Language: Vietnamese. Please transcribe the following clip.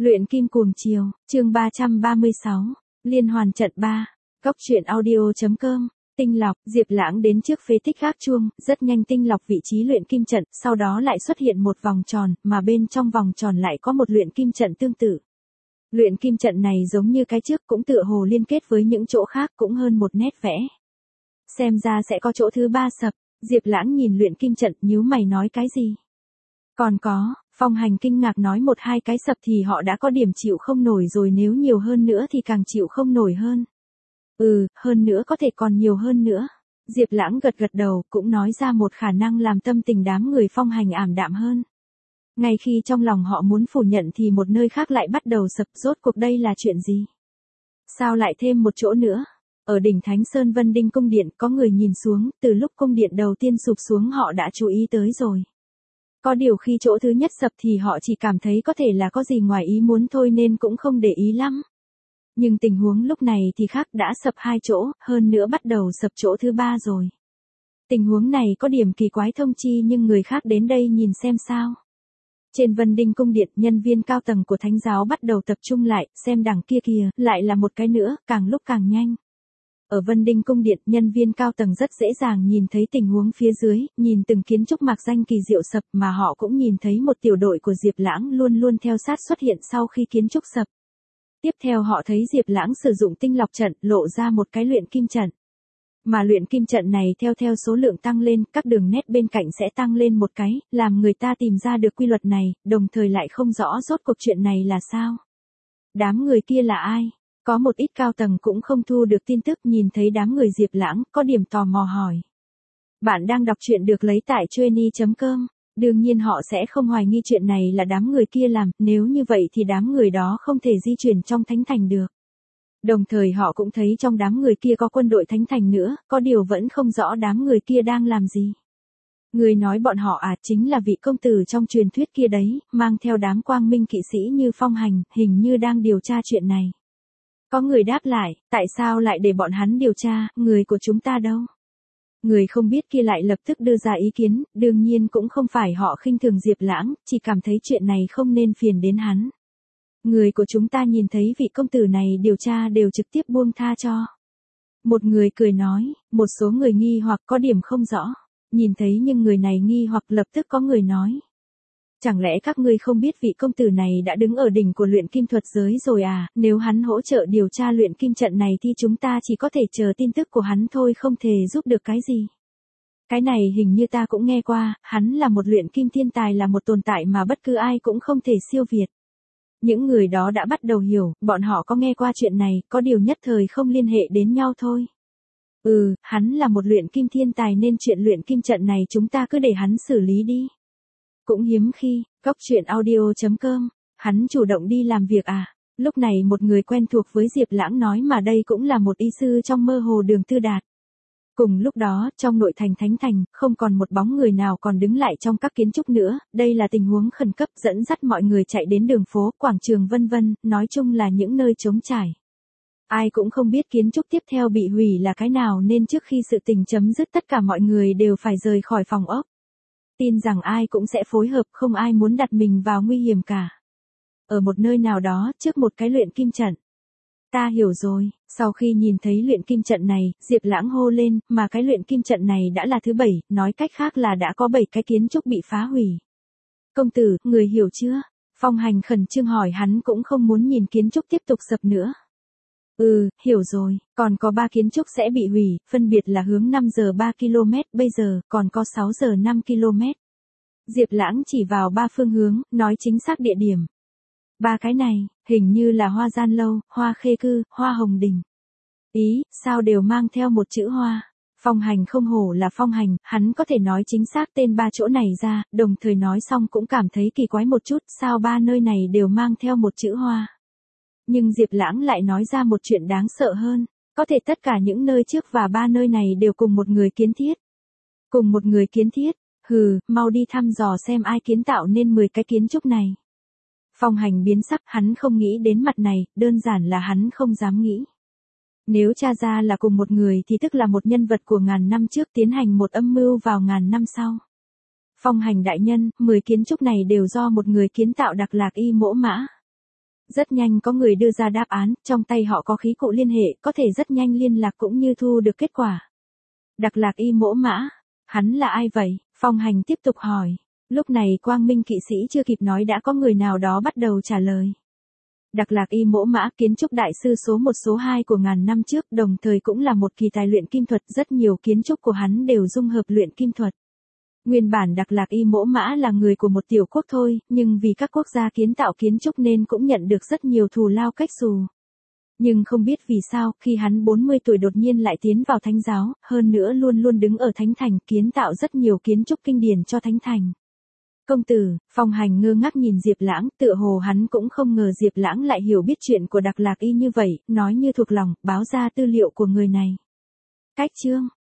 Luyện kim cuồng chiều, chương 336, liên hoàn trận 3, Cốc truyện audio.com, tinh lọc, Diệp Lãng đến trước phế tích gác chuông, rất nhanh tinh lọc vị trí luyện kim trận, sau đó lại xuất hiện một vòng tròn, mà bên trong vòng tròn lại có một luyện kim trận tương tự. Luyện kim trận này giống như cái trước cũng tựa hồ liên kết với những chỗ khác cũng hơn một nét vẽ. Xem ra sẽ có chỗ thứ ba sập, Diệp Lãng nhìn luyện kim trận nhíu mày nói cái gì? Còn có, Phong Hành kinh ngạc nói một hai cái sập thì họ đã có điểm chịu không nổi rồi, nếu nhiều hơn nữa thì càng chịu không nổi hơn. Hơn nữa có thể còn nhiều hơn nữa. Diệp Lãng gật gật đầu cũng nói ra một khả năng làm tâm tình đám người Phong Hành ảm đạm hơn. Ngay khi trong lòng họ muốn phủ nhận thì một nơi khác lại bắt đầu sập, rốt cuộc đây là chuyện gì? Sao lại thêm một chỗ nữa? Ở đỉnh Thánh Sơn Vân Đinh cung điện có người nhìn xuống, từ lúc cung điện đầu tiên sụp xuống họ đã chú ý tới rồi. Có điều khi chỗ thứ nhất sập thì họ chỉ cảm thấy có thể là có gì ngoài ý muốn thôi nên cũng không để ý lắm. Nhưng tình huống lúc này thì khác, đã sập hai chỗ, hơn nữa bắt đầu sập chỗ thứ ba rồi. Tình huống này có điểm kỳ quái thông chi, nhưng người khác đến đây nhìn xem sao. Trên Vân Đinh cung điện, nhân viên cao tầng của Thánh giáo bắt đầu tập trung lại, xem đằng kia kìa, lại là một cái nữa, càng lúc càng nhanh. Ở Vân Đinh cung điện, nhân viên cao tầng rất dễ dàng nhìn thấy tình huống phía dưới, nhìn từng kiến trúc mạc danh kỳ diệu sập, mà họ cũng nhìn thấy một tiểu đội của Diệp Lãng luôn luôn theo sát xuất hiện sau khi kiến trúc sập. Tiếp theo họ thấy Diệp Lãng sử dụng tinh lọc trận, lộ ra một cái luyện kim trận. Mà luyện kim trận này theo số lượng tăng lên, các đường nét bên cạnh sẽ tăng lên một cái, làm người ta tìm ra được quy luật này, đồng thời lại không rõ rốt cuộc chuyện này là sao. Đám người kia là ai? Có một ít cao tầng cũng không thu được tin tức, nhìn thấy đám người Diệp Lãng, có điểm tò mò hỏi. Bạn đang đọc truyện được lấy tại Chueny.com. Đương nhiên họ sẽ không hoài nghi chuyện này là đám người kia làm, nếu như vậy thì đám người đó không thể di chuyển trong Thánh Thành được. Đồng thời họ cũng thấy trong đám người kia có quân đội Thánh Thành nữa, có điều vẫn không rõ đám người kia đang làm gì. Người nói bọn họ chính là vị công tử trong truyền thuyết kia đấy, mang theo đám quang minh kỵ sĩ như Phong Hành, hình như đang điều tra chuyện này. Có người đáp lại, tại sao lại để bọn hắn điều tra, người của chúng ta đâu? Người không biết kia lại lập tức đưa ra ý kiến, đương nhiên cũng không phải họ khinh thường Diệp Lãng, chỉ cảm thấy chuyện này không nên phiền đến hắn. Người của chúng ta nhìn thấy vị công tử này điều tra đều trực tiếp buông tha cho. Một người cười nói, một số người nghi hoặc có điểm không rõ. Nhìn thấy nhưng người này nghi hoặc lập tức có người nói. Chẳng lẽ các ngươi không biết vị công tử này đã đứng ở đỉnh của luyện kim thuật giới rồi à, nếu hắn hỗ trợ điều tra luyện kim trận này thì chúng ta chỉ có thể chờ tin tức của hắn thôi, không thể giúp được cái gì. Cái này hình như ta cũng nghe qua, hắn là một luyện kim thiên tài, là một tồn tại mà bất cứ ai cũng không thể siêu việt. Những người đó đã bắt đầu hiểu, bọn họ có nghe qua chuyện này, có điều nhất thời không liên hệ đến nhau thôi. Hắn là một luyện kim thiên tài nên chuyện luyện kim trận này chúng ta cứ để hắn xử lý đi. Cũng hiếm khi, Cốc truyện audio.com, hắn chủ động đi làm việc à? Lúc này một người quen thuộc với Diệp Lãng nói, mà đây cũng là một y sư trong mơ hồ Đường Tư Đạt. Cùng lúc đó, trong nội thành Thánh Thành, không còn một bóng người nào còn đứng lại trong các kiến trúc nữa, đây là tình huống khẩn cấp, dẫn dắt mọi người chạy đến đường phố, quảng trường vân vân, nói chung là những nơi trống trải. Ai cũng không biết kiến trúc tiếp theo bị hủy là cái nào nên trước khi sự tình chấm dứt tất cả mọi người đều phải rời khỏi phòng ốc. Tin rằng ai cũng sẽ phối hợp, không ai muốn đặt mình vào nguy hiểm cả. Ở một nơi nào đó, trước một cái luyện kim trận. Ta hiểu rồi, sau khi nhìn thấy luyện kim trận này, Diệp Lãng hô lên, mà cái luyện kim trận này đã là thứ 7, nói cách khác là đã có 7 cái kiến trúc bị phá hủy. Công tử, người hiểu chưa? Phong Hành khẩn trương hỏi, hắn cũng không muốn nhìn kiến trúc tiếp tục sập nữa. Hiểu rồi, còn có 3 kiến trúc sẽ bị hủy, phân biệt là hướng 5 giờ 3 km, bây giờ, còn có 6 giờ 5 km. Diệp Lãng chỉ vào 3 phương hướng, nói chính xác địa điểm. 3 cái này, hình như là Hoa Gian Lâu, Hoa Khê Cư, Hoa Hồng Đình. Sao đều mang theo một chữ Hoa? Phong Hành không hổ là Phong Hành, hắn có thể nói chính xác tên 3 chỗ này ra, đồng thời nói xong cũng cảm thấy kỳ quái một chút, sao 3 nơi này đều mang theo một chữ Hoa? Nhưng Diệp Lãng lại nói ra một chuyện đáng sợ hơn, có thể tất cả những nơi trước và 3 nơi này đều cùng một người kiến thiết. Cùng một người kiến thiết? Mau đi thăm dò xem ai kiến tạo nên 10 cái kiến trúc này. Phong Hành biến sắc, hắn không nghĩ đến mặt này, đơn giản là hắn không dám nghĩ. Nếu tra ra là cùng một người thì tức là một nhân vật của ngàn năm trước tiến hành một âm mưu vào ngàn năm sau. Phong Hành đại nhân, 10 kiến trúc này đều do một người kiến tạo, Đặc Lạc Y Mỗ Mã. Rất nhanh có người đưa ra đáp án, trong tay họ có khí cụ liên hệ, có thể rất nhanh liên lạc cũng như thu được kết quả. Đặc Lạc Y Mỗ Mã, hắn là ai vậy? Phong Hành tiếp tục hỏi. Lúc này Quang Minh kỵ sĩ chưa kịp nói đã có người nào đó bắt đầu trả lời. Đặc Lạc Y Mỗ Mã, kiến trúc đại sư số 1 số 2 của ngàn năm trước, đồng thời cũng là một kỳ tài luyện kim thuật, rất nhiều kiến trúc của hắn đều dung hợp luyện kim thuật. Nguyên bản Đặc Lạc Y Mỗ Mã là người của một tiểu quốc thôi, nhưng vì các quốc gia kiến tạo kiến trúc nên cũng nhận được rất nhiều thù lao cách xù. Nhưng không biết vì sao, khi hắn 40 tuổi đột nhiên lại tiến vào thánh giáo, hơn nữa luôn luôn đứng ở thánh thành, kiến tạo rất nhiều kiến trúc kinh điển cho thánh thành. Công tử, Phong Hành ngơ ngác nhìn Diệp Lãng, tựa hồ hắn cũng không ngờ Diệp Lãng lại hiểu biết chuyện của Đặc Lạc Y như vậy, nói như thuộc lòng, báo ra tư liệu của người này. Cách chương